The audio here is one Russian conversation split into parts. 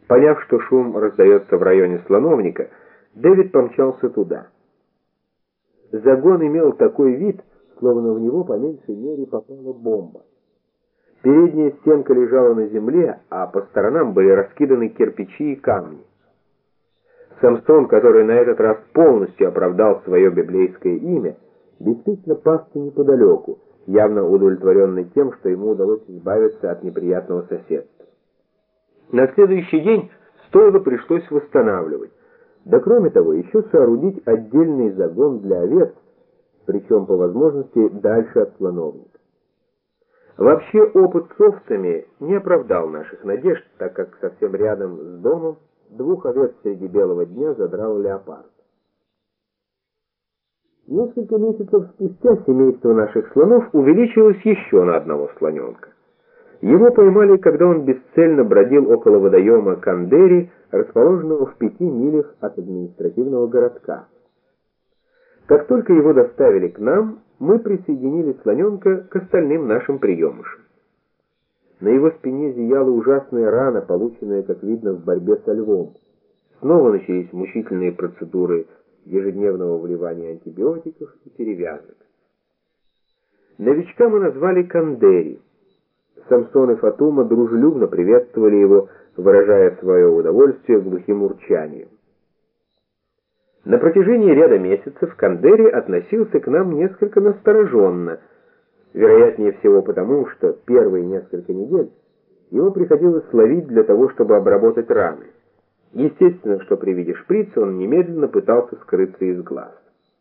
Поняв, что шум раздается в районе Слоновника, Дэвид помчался туда. Загон имел такой вид, словно в него по меньшей мере попала бомба. Передняя стенка лежала на земле, а по сторонам были раскиданы кирпичи и камни. Самсон, который на этот раз полностью оправдал свое библейское имя, действительно пасся неподалеку, явно удовлетворенный тем, что ему удалось избавиться от неприятного соседства. На следующий день стойло пришлось восстанавливать, да кроме того еще соорудить отдельный загон для овец, причем по возможности дальше от слоновника. Вообще опыт с овцами не оправдал наших надежд, так как совсем рядом с домом двух овец среди белого дня задрал леопард. Несколько месяцев спустя семейство наших слонов увеличилось еще на одного слоненка. Его поймали, когда он бесцельно бродил около водоема Кандери, расположенного в 5 милях от административного городка. Как только его доставили к нам, мы присоединили слоненка к остальным нашим приемышам. На его спине зияла ужасная рана, полученная, как видно, в борьбе со львом. Снова начались мучительные процедуры ежедневного вливания антибиотиков и перевязок. Новичка мы назвали Кандери. Самсон и Фатума дружелюбно приветствовали его, выражая свое удовольствие глухим урчанием. На протяжении ряда месяцев Кандери относился к нам несколько настороженно, вероятнее всего потому, что первые несколько недель его приходилось ловить для того, чтобы обработать раны. Естественно, что при виде шприца он немедленно пытался скрыться из глаз.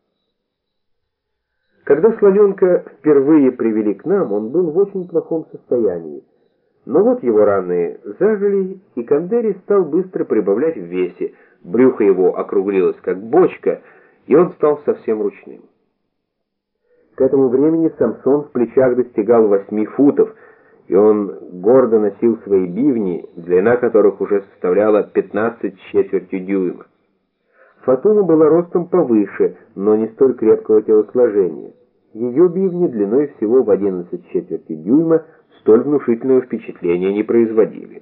Когда слоненка впервые привели к нам, он был в очень плохом состоянии. Но вот его раны зажили, и Кандери стал быстро прибавлять в весе, брюхо его округлилось как бочка, и он стал совсем ручным. К этому времени Самсон в плечах достигал 8 футов, и он гордо носил свои бивни, длина которых уже составляла 15 с четвертью дюйма. Фатума была ростом повыше, но не столь крепкого телосложения. Ее бивни длиной всего в 11 с четвертью дюйма столь внушительного впечатления не производили.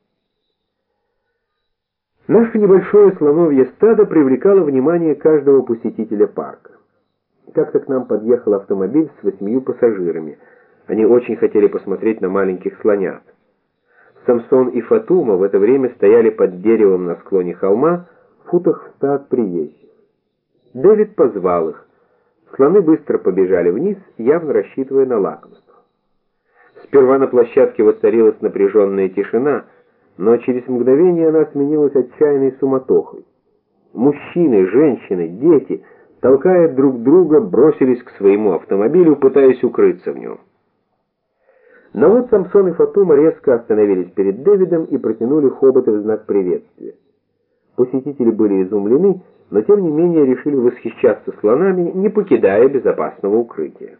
Наше небольшое слоновье стадо привлекало внимание каждого посетителя парка. Как-то к нам подъехал автомобиль с 8 пассажирами. Они очень хотели посмотреть на маленьких слонят. Самсон и Фатума в это время стояли под деревом на склоне холма, в футах в 100 от приезжих. Дэвид позвал их. Слоны быстро побежали вниз, явно рассчитывая на лакомство. Сперва на площадке воцарилась напряженная тишина, но через мгновение она сменилась отчаянной суматохой. Мужчины, женщины, дети, толкая друг друга, бросились к своему автомобилю, пытаясь укрыться в нем. Но вот Самсон и Фатума резко остановились перед Дэвидом и протянули хоботы в знак приветствия. Посетители были изумлены, но тем не менее решили восхищаться слонами, не покидая безопасного укрытия.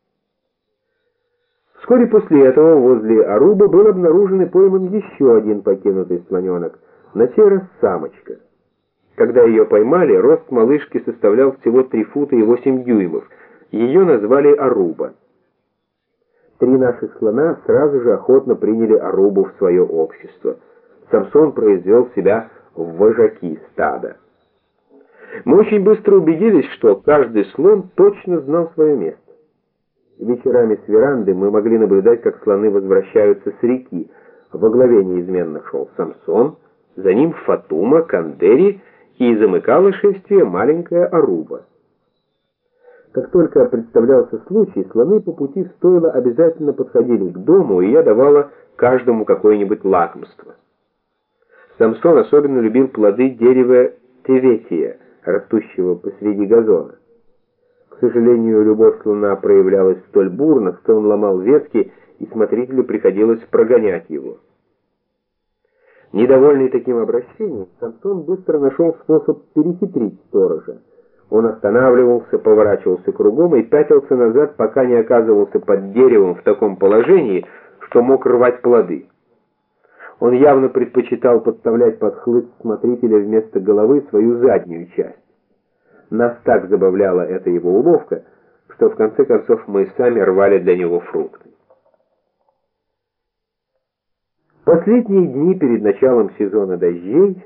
Вскоре после этого возле Арубы был обнаружен и пойман еще один покинутый слоненок, на сей раз самочка. Когда ее поймали, рост малышки составлял всего 3 фута и 8 дюймов. Ее назвали Аруба. 3 наших слона сразу же охотно приняли Арубу в свое общество. Самсон произвел себя в вожаки стада. Мы очень быстро убедились, что каждый слон точно знал свое место. Вечерами с веранды мы могли наблюдать, как слоны возвращаются с реки. Во главе неизменно шел Самсон, за ним Фатума, Кандери и замыкала шествие маленькая Аруба. Как только представлялся случай, слоны по пути в стойло обязательно подходили к дому, и я давала каждому какое-нибудь лакомство. Самсон особенно любил плоды дерева теветия, растущего посреди газона. К сожалению, любовь слона проявлялась столь бурно, что он ломал ветки, и смотрителю приходилось прогонять его. Недовольный таким обращением, Самсон быстро нашел способ перехитрить сторожа. Он останавливался, поворачивался кругом и пятился назад, пока не оказывался под деревом в таком положении, что мог рвать плоды. Он явно предпочитал подставлять под хлыст смотрителя вместо головы свою заднюю часть. Нас так забавляла эта его уловка, что в конце концов мы сами рвали для него фрукты. последние дни перед началом сезона дождей